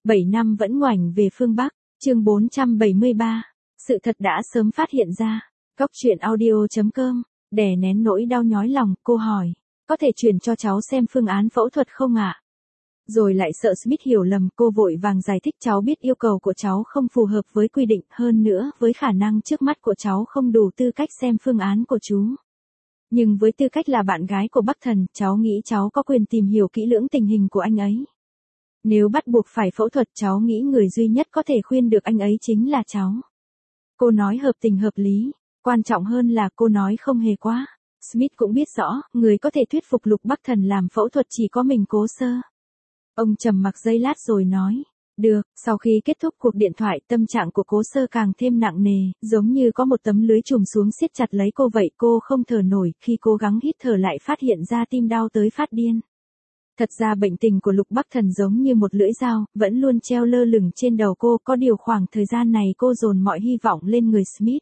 7 năm vẫn ngoảnh về phương Bắc, chương 473. Sự thật đã sớm phát hiện ra. Góc truyện audio.com, đè nén nỗi đau nhói lòng, cô hỏi, có thể truyền cho cháu xem phương án phẫu thuật không ạ? Rồi lại sợ Smith hiểu lầm, cô vội vàng giải thích cháu biết yêu cầu của cháu không phù hợp với quy định, hơn nữa với khả năng trước mắt của cháu không đủ tư cách xem phương án của chú. Nhưng với tư cách là bạn gái của Bắc Thần, cháu nghĩ cháu có quyền tìm hiểu kỹ lưỡng tình hình của anh ấy. Nếu bắt buộc phải phẫu thuật, cháu nghĩ người duy nhất có thể khuyên được anh ấy chính là cháu. Cô nói hợp tình hợp lý, quan trọng hơn là cô nói không hề quá. Smith cũng biết rõ, người có thể thuyết phục Lục Bắc Thần làm phẫu thuật chỉ có mình Cố Sơ. Ông trầm mặc giây lát rồi nói, được. Sau khi kết thúc cuộc điện thoại, tâm trạng của Cố Sơ càng thêm nặng nề, giống như có một tấm lưới trùm xuống siết chặt lấy cô vậy. Cô không thở nổi, khi cố gắng hít thở lại phát hiện ra tim đau tới phát điên. Thật ra bệnh tình của Lục Bắc Thần giống như một lưỡi dao, vẫn luôn treo lơ lửng trên đầu cô, có điều khoảng thời gian này cô dồn mọi hy vọng lên người Smith.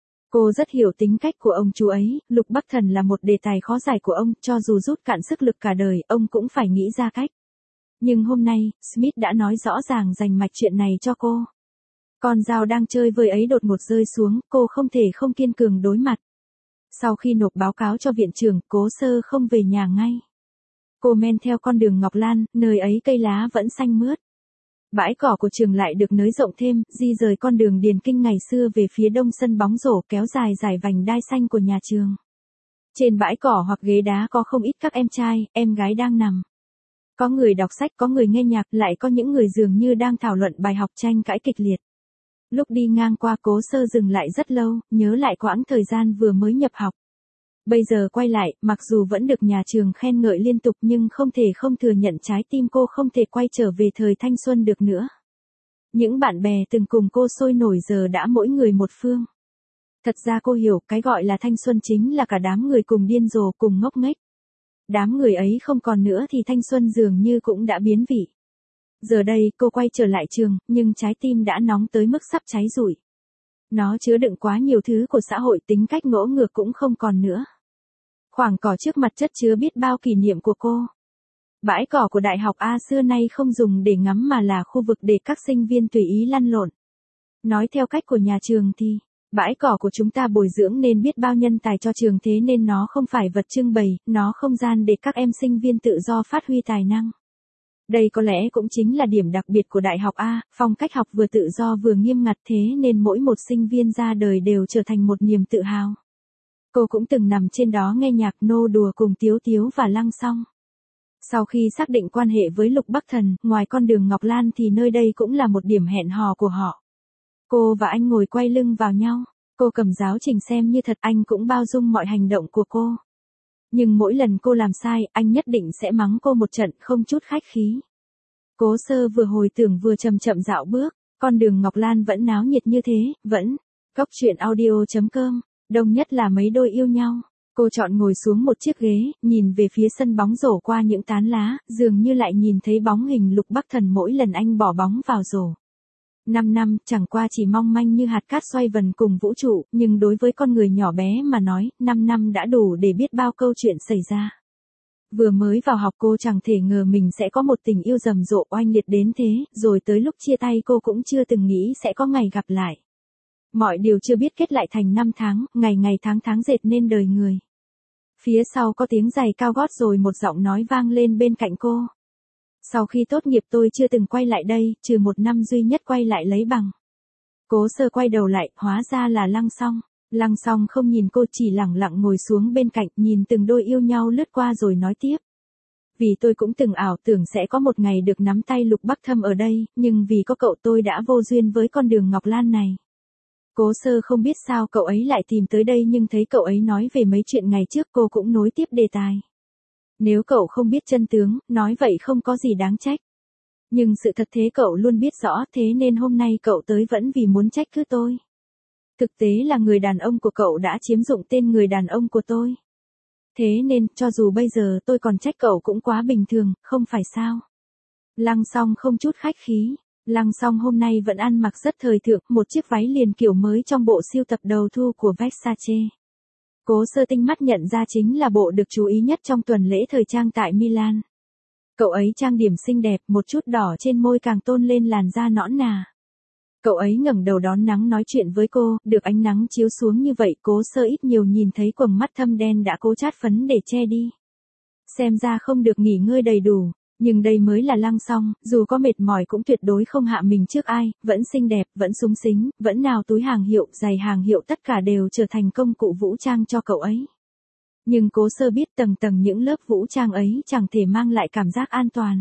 Cô rất hiểu tính cách của ông chú ấy, Lục Bắc Thần là một đề tài khó giải của ông, cho dù rút cạn sức lực cả đời, ông cũng phải nghĩ ra cách. Nhưng hôm nay, Smith đã nói rõ ràng rành mạch chuyện này cho cô. Con dao đang chơi vơi ấy đột ngột rơi xuống, cô không thể không kiên cường đối mặt. Sau khi nộp báo cáo cho viện trưởng, Cố Sơ không về nhà ngay. Cô men theo con đường Ngọc Lan, nơi ấy cây lá vẫn xanh mướt. Bãi cỏ của trường lại được nới rộng thêm, di rời con đường điền kinh ngày xưa về phía đông sân bóng rổ kéo dài dải vành đai xanh của nhà trường. Trên bãi cỏ hoặc ghế đá có không ít các em trai, em gái đang nằm. Có người đọc sách, có người nghe nhạc, lại có những người dường như đang thảo luận bài học tranh cãi kịch liệt. Lúc đi ngang qua, Cố Sơ dừng lại rất lâu, nhớ lại quãng thời gian vừa mới nhập học. Bây giờ quay lại, mặc dù vẫn được nhà trường khen ngợi liên tục nhưng không thể không thừa nhận trái tim cô không thể quay trở về thời thanh xuân được nữa. Những bạn bè từng cùng cô sôi nổi giờ đã mỗi người một phương. Thật ra cô hiểu, cái gọi là thanh xuân chính là cả đám người cùng điên rồ, cùng ngốc nghếch. Đám người ấy không còn nữa thì thanh xuân dường như cũng đã biến vị. Giờ đây cô quay trở lại trường, nhưng trái tim đã nóng tới mức sắp cháy rụi. Nó chứa đựng quá nhiều thứ của xã hội, tính cách ngỗ ngược cũng không còn nữa. Khoảng cỏ trước mặt chất chứa biết bao kỷ niệm của cô. Bãi cỏ của Đại học A xưa nay không dùng để ngắm mà là khu vực để các sinh viên tùy ý lăn lộn. Nói theo cách của nhà trường thì, bãi cỏ của chúng ta bồi dưỡng nên biết bao nhân tài cho trường, thế nên nó không phải vật trưng bày, nó không gian để các em sinh viên tự do phát huy tài năng. Đây có lẽ cũng chính là điểm đặc biệt của Đại học A, phong cách học vừa tự do vừa nghiêm ngặt, thế nên mỗi một sinh viên ra đời đều trở thành một niềm tự hào. Cô cũng từng nằm trên đó nghe nhạc nô đùa cùng Tiếu Tiếu và Lăng Song. Sau khi xác định quan hệ với Lục Bắc Thần, ngoài con đường Ngọc Lan thì nơi đây cũng là một điểm hẹn hò của họ. Cô và anh ngồi quay lưng vào nhau, cô cầm giáo trình xem như thật, anh cũng bao dung mọi hành động của cô. Nhưng mỗi lần cô làm sai, anh nhất định sẽ mắng cô một trận không chút khách khí. Cố Sơ vừa hồi tưởng vừa chậm chậm dạo bước, con đường Ngọc Lan vẫn náo nhiệt như thế, vẫn. Góc truyện audio.com, đông nhất là mấy đôi yêu nhau. Cô chọn ngồi xuống một chiếc ghế, nhìn về phía sân bóng rổ qua những tán lá, dường như lại nhìn thấy bóng hình Lục Bắc Thần mỗi lần anh bỏ bóng vào rổ. 5 năm, chẳng qua chỉ mong manh như hạt cát xoay vần cùng vũ trụ, nhưng đối với con người nhỏ bé mà nói, 5 năm đã đủ để biết bao câu chuyện xảy ra. Vừa mới vào học cô chẳng thể ngờ mình sẽ có một tình yêu rầm rộ oanh liệt đến thế, rồi tới lúc chia tay cô cũng chưa từng nghĩ sẽ có ngày gặp lại. Mọi điều chưa biết kết lại thành năm tháng, ngày ngày tháng tháng dệt nên đời người. Phía sau có tiếng giày cao gót rồi một giọng nói vang lên bên cạnh cô. Sau khi tốt nghiệp tôi chưa từng quay lại đây, trừ một năm duy nhất quay lại lấy bằng. Cố Sơ quay đầu lại, hóa ra là Lăng Song. Lăng Song không nhìn cô, chỉ lẳng lặng ngồi xuống bên cạnh, nhìn từng đôi yêu nhau lướt qua rồi nói tiếp. Vì tôi cũng từng ảo tưởng sẽ có một ngày được nắm tay Lục Bắc Thâm ở đây, nhưng vì có cậu tôi đã vô duyên với con đường Ngọc Lan này. Cố Sơ không biết sao cậu ấy lại tìm tới đây, nhưng thấy cậu ấy nói về mấy chuyện ngày trước cô cũng nối tiếp đề tài. Nếu cậu không biết chân tướng, nói vậy không có gì đáng trách. Nhưng sự thật thế cậu luôn biết rõ, thế nên hôm nay cậu tới vẫn vì muốn trách cứ tôi. Thực tế là người đàn ông của cậu đã chiếm dụng tên người đàn ông của tôi. Thế nên, cho dù bây giờ tôi còn trách cậu cũng quá bình thường, không phải sao? Lăng Song không chút khách khí. Lăng Song hôm nay vẫn ăn mặc rất thời thượng, một chiếc váy liền kiểu mới trong bộ siêu tập đầu thu của Versace. Cố Sơ tinh mắt nhận ra chính là bộ được chú ý nhất trong tuần lễ thời trang tại Milan. Cậu ấy trang điểm xinh đẹp, một chút đỏ trên môi càng tôn lên làn da nõn nà. Cậu ấy ngẩng đầu đón nắng nói chuyện với cô, được ánh nắng chiếu xuống như vậy Cố Sơ ít nhiều nhìn thấy quầng mắt thâm đen đã cố chát phấn để che đi. Xem ra không được nghỉ ngơi đầy đủ, nhưng đây mới là Lăng Song, dù có mệt mỏi cũng tuyệt đối không hạ mình trước ai, vẫn xinh đẹp, vẫn súng xính, vẫn nào túi hàng hiệu, giày hàng hiệu tất cả đều trở thành công cụ vũ trang cho cậu ấy. Nhưng Cố Sơ biết tầng tầng những lớp vũ trang ấy chẳng thể mang lại cảm giác an toàn.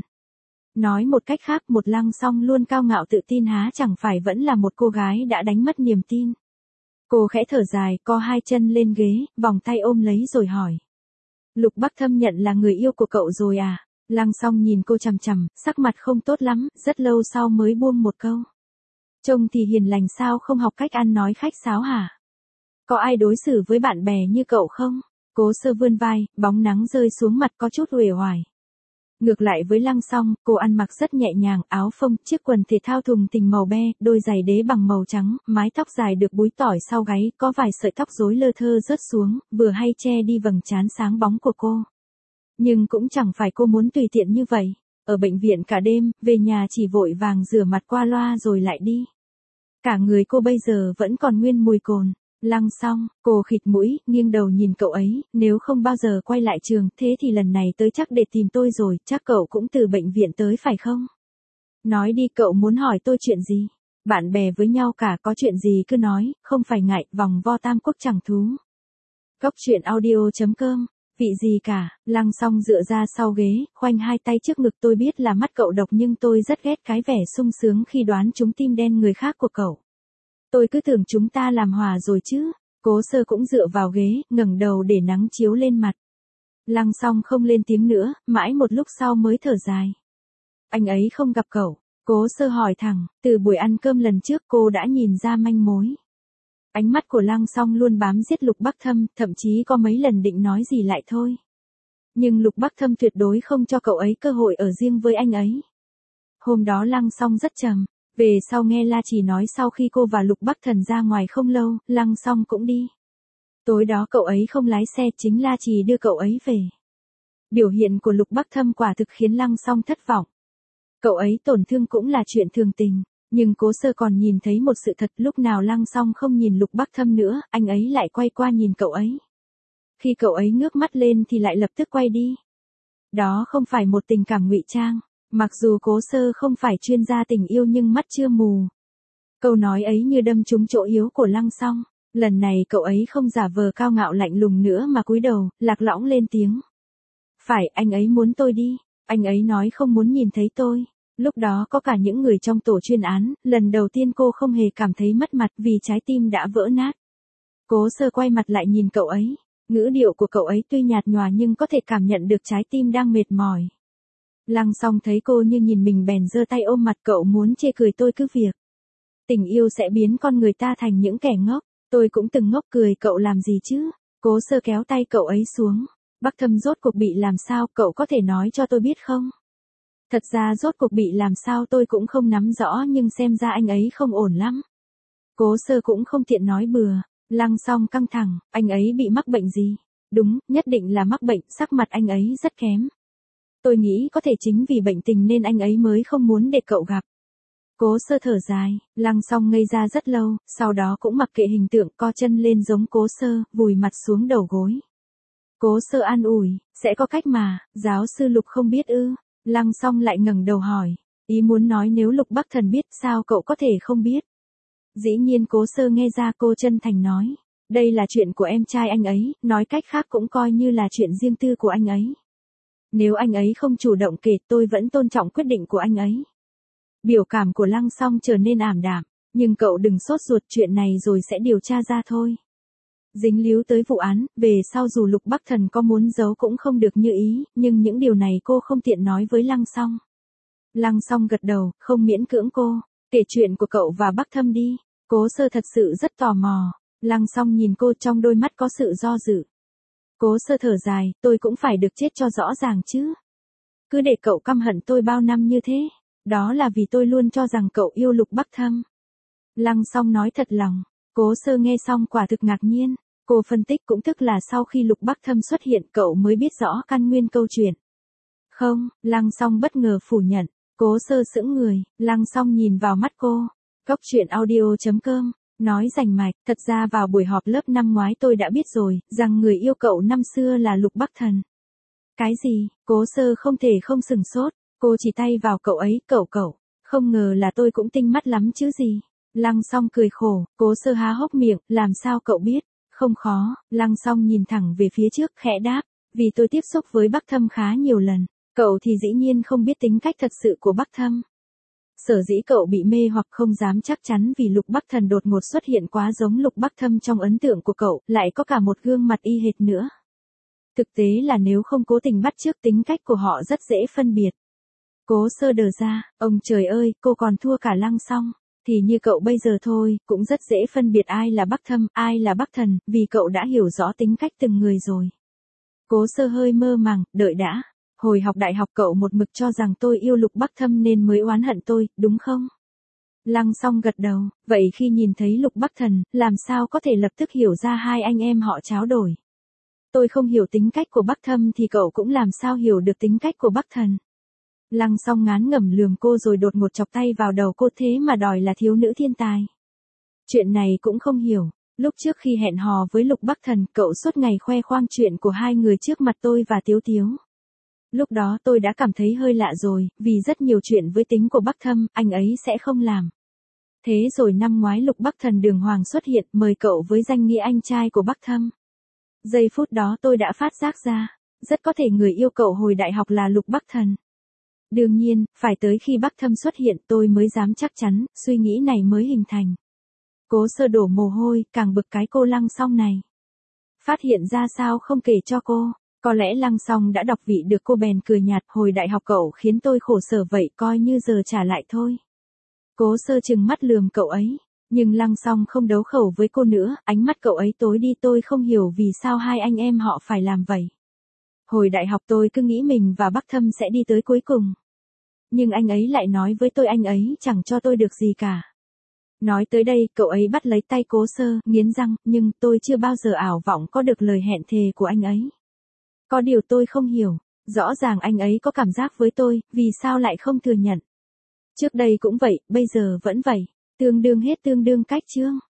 Nói một cách khác, một Lăng Song luôn cao ngạo tự tin há chẳng phải vẫn là một cô gái đã đánh mất niềm tin. Cô khẽ thở dài, co hai chân lên ghế, vòng tay ôm lấy rồi hỏi. Lục Bắc Thâm nhận là người yêu của cậu rồi à? Lăng Song nhìn cô chằm chằm, sắc mặt không tốt lắm, rất lâu sau mới buông một câu. Trông thì hiền lành sao không học cách ăn nói khách sáo hả? Có ai đối xử với bạn bè như cậu không? Cố Sơ vươn vai, bóng nắng rơi xuống mặt có chút uể oải. Ngược lại với Lăng Song, cô ăn mặc rất nhẹ nhàng, áo phông, chiếc quần thể thao thùng tình màu be, đôi giày đế bằng màu trắng, mái tóc dài được búi tỏi sau gáy, có vài sợi tóc rối lơ thơ rớt xuống, vừa hay che đi vầng trán sáng bóng của cô. Nhưng cũng chẳng phải cô muốn tùy tiện như vậy. Ở bệnh viện cả đêm, về nhà chỉ vội vàng rửa mặt qua loa rồi lại đi. Cả người cô bây giờ vẫn còn nguyên mùi cồn. Lăng Song, cô khịt mũi, nghiêng đầu nhìn cậu ấy, nếu không bao giờ quay lại trường, thế thì lần này tới chắc để tìm tôi rồi, chắc cậu cũng từ bệnh viện tới phải không? Nói đi, cậu muốn hỏi tôi chuyện gì? Bạn bè với nhau cả, có chuyện gì cứ nói, không phải ngại, vòng vo tam quốc chẳng thú. Góc truyện audio.com, vị gì cả, Lăng Song dựa ra sau ghế, khoanh hai tay trước ngực, tôi biết là mắt cậu độc nhưng tôi rất ghét cái vẻ sung sướng khi đoán trúng tim đen người khác của cậu. Tôi cứ tưởng chúng ta làm hòa rồi chứ. Cố Sơ cũng dựa vào ghế, ngẩng đầu để nắng chiếu lên mặt. Lăng Song không lên tiếng nữa, mãi một lúc sau mới thở dài. Anh ấy không gặp cậu. Cố Sơ hỏi thẳng, từ buổi ăn cơm lần trước cô đã nhìn ra manh mối. Ánh mắt của Lăng Song luôn bám giết Lục Bắc Thâm, thậm chí có mấy lần định nói gì lại thôi. Nhưng Lục Bắc Thâm tuyệt đối không cho cậu ấy cơ hội ở riêng với anh ấy. Hôm đó Lăng Song rất trầm. Về sau nghe La Chỉ nói sau khi cô và Lục Bắc Thần ra ngoài không lâu, Lăng Song cũng đi. Tối đó cậu ấy không lái xe, chính La Chỉ đưa cậu ấy về. Biểu hiện của Lục Bắc Thâm quả thực khiến Lăng Song thất vọng. Cậu ấy tổn thương cũng là chuyện thường tình, nhưng Cố Sơ còn nhìn thấy một sự thật, lúc nào Lăng Song không nhìn Lục Bắc Thâm nữa, anh ấy lại quay qua nhìn cậu ấy. Khi cậu ấy ngước mắt lên thì lại lập tức quay đi. Đó không phải một tình cảm ngụy trang. Mặc dù Cố Sơ không phải chuyên gia tình yêu nhưng mắt chưa mù. Câu nói ấy như đâm trúng chỗ yếu của Lăng Song. Lần này cậu ấy không giả vờ cao ngạo lạnh lùng nữa mà cúi đầu, lạc lõng lên tiếng. Phải, anh ấy muốn tôi đi. Anh ấy nói không muốn nhìn thấy tôi. Lúc đó có cả những người trong tổ chuyên án, lần đầu tiên cô không hề cảm thấy mất mặt vì trái tim đã vỡ nát. Cố Sơ quay mặt lại nhìn cậu ấy. Ngữ điệu của cậu ấy tuy nhạt nhòa nhưng có thể cảm nhận được trái tim đang mệt mỏi. Lăng Song thấy cô như nhìn mình bèn giơ tay ôm mặt, cậu muốn chê cười tôi cứ việc. Tình yêu sẽ biến con người ta thành những kẻ ngốc, tôi cũng từng ngốc cười, cậu làm gì chứ? Cố Sơ kéo tay cậu ấy xuống. Bắc Thâm rốt cuộc bị làm sao, cậu có thể nói cho tôi biết không? Thật ra rốt cuộc bị làm sao tôi cũng không nắm rõ nhưng xem ra anh ấy không ổn lắm. Cố Sơ cũng không tiện nói bừa. Lăng Song căng thẳng, anh ấy bị mắc bệnh gì? Đúng, nhất định là mắc bệnh, sắc mặt anh ấy rất kém. Tôi nghĩ có thể chính vì bệnh tình nên anh ấy mới không muốn để cậu gặp. Cố Sơ thở dài, Lăng Song ngây ra rất lâu, sau đó cũng mặc kệ hình tượng, co chân lên giống Cố Sơ, vùi mặt xuống đầu gối. Cố Sơ an ủi, sẽ có cách mà, giáo sư Lục không biết ư? Lăng Song lại ngẩng đầu hỏi, ý muốn nói nếu Lục Bắc Thần biết sao cậu có thể không biết? Dĩ nhiên Cố Sơ nghe ra, cô chân thành nói, đây là chuyện của em trai anh ấy, nói cách khác cũng coi như là chuyện riêng tư của anh ấy. Nếu anh ấy không chủ động kể, tôi vẫn tôn trọng quyết định của anh ấy. Biểu cảm của Lăng Song trở nên ảm đạm, nhưng cậu đừng sốt ruột, chuyện này rồi sẽ điều tra ra thôi. Dính líu tới vụ án, về sau dù Lục Bắc Thần có muốn giấu cũng không được như ý, nhưng những điều này cô không tiện nói với Lăng Song. Lăng Song gật đầu, không miễn cưỡng cô, kể chuyện của cậu và Bắc Thâm đi. Cố Sơ thật sự rất tò mò. Lăng Song nhìn cô, trong đôi mắt có sự do dự. Cố Sơ thở dài, tôi cũng phải được chết cho rõ ràng chứ. Cứ để cậu căm hận tôi bao năm như thế, đó là vì tôi luôn cho rằng cậu yêu Lục Bắc Thâm. Lăng Song nói thật lòng. Cố Sơ nghe xong quả thực ngạc nhiên. Cô phân tích cũng tức là sau khi Lục Bắc Thâm xuất hiện cậu mới biết rõ căn nguyên câu chuyện. Không, Lăng Song bất ngờ phủ nhận. Cố Sơ sững người, Lăng Song nhìn vào mắt cô. Cốc truyện audio.com, nói rành mạch, thật ra vào buổi họp lớp năm ngoái tôi đã biết rồi, rằng người yêu cậu năm xưa là Lục Bắc Thần. Cái gì? Cố Sơ không thể không sừng sốt, cô chỉ tay vào cậu ấy, cậu, không ngờ là tôi cũng tinh mắt lắm chứ gì. Lăng Song cười khổ, Cố Sơ há hốc miệng, làm sao cậu biết? Không khó, Lăng Song nhìn thẳng về phía trước, khẽ đáp, vì tôi tiếp xúc với Bắc Thâm khá nhiều lần, cậu thì dĩ nhiên không biết tính cách thật sự của Bắc Thâm. Sở dĩ cậu bị mê hoặc không dám chắc chắn vì Lục Bắc Thần đột ngột xuất hiện quá giống Lục Bắc Thâm trong ấn tượng của cậu, lại có cả một gương mặt y hệt nữa. Thực tế là nếu không cố tình bắt chước tính cách của họ rất dễ phân biệt. Cố Sơ đờ ra, ông trời ơi, cô còn thua cả Lăng Song. Thì như cậu bây giờ thôi, cũng rất dễ phân biệt ai là Bắc Thâm, ai là Bắc Thần, vì cậu đã hiểu rõ tính cách từng người rồi. Cố Sơ hơi mơ màng, đợi đã. Hồi học đại học cậu một mực cho rằng tôi yêu Lục Bắc Thâm nên mới oán hận tôi, đúng không? Lăng Song gật đầu, vậy khi nhìn thấy Lục Bắc Thần, làm sao có thể lập tức hiểu ra hai anh em họ tráo đổi? Tôi không hiểu tính cách của Bắc Thâm thì cậu cũng làm sao hiểu được tính cách của Bắc Thần? Lăng Song ngán ngẩm lườm cô rồi đột ngột chọc tay vào đầu cô, thế mà đòi là thiếu nữ thiên tài. Chuyện này cũng không hiểu, lúc trước khi hẹn hò với Lục Bắc Thần, cậu suốt ngày khoe khoang chuyện của hai người trước mặt tôi và Tiếu Tiếu. Lúc đó tôi đã cảm thấy hơi lạ rồi, vì rất nhiều chuyện với tính của Bắc Thâm, anh ấy sẽ không làm. Thế rồi năm ngoái Lục Bắc Thần đường hoàng xuất hiện, mời cậu với danh nghĩa anh trai của Bắc Thâm. Giây phút đó tôi đã phát giác ra, rất có thể người yêu cậu hồi đại học là Lục Bắc Thần. Đương nhiên, phải tới khi Bắc Thâm xuất hiện tôi mới dám chắc chắn, suy nghĩ này mới hình thành. Cố Sơ đổ mồ hôi, càng bực cái cô Lăng Song này. Phát hiện ra sao không kể cho cô, có lẽ Lăng Song đã đọc vị được cô bèn cười nhạt, hồi đại học cậu khiến tôi khổ sở vậy, coi như giờ trả lại thôi. Cố Sơ trừng mắt lườm cậu ấy, nhưng Lăng Song không đấu khẩu với cô nữa, ánh mắt cậu ấy tối đi, tôi không hiểu vì sao hai anh em họ phải làm vậy. Hồi đại học tôi cứ nghĩ mình và Bắc Thâm sẽ đi tới cuối cùng. Nhưng anh ấy lại nói với tôi anh ấy chẳng cho tôi được gì cả. Nói tới đây, cậu ấy bắt lấy tay Cố Sơ, nghiến răng, nhưng tôi chưa bao giờ ảo vọng có được lời hẹn thề của anh ấy. Có điều tôi không hiểu, rõ ràng anh ấy có cảm giác với tôi, vì sao lại không thừa nhận. Trước đây cũng vậy, bây giờ vẫn vậy, tương đương hết tương đương cách chương.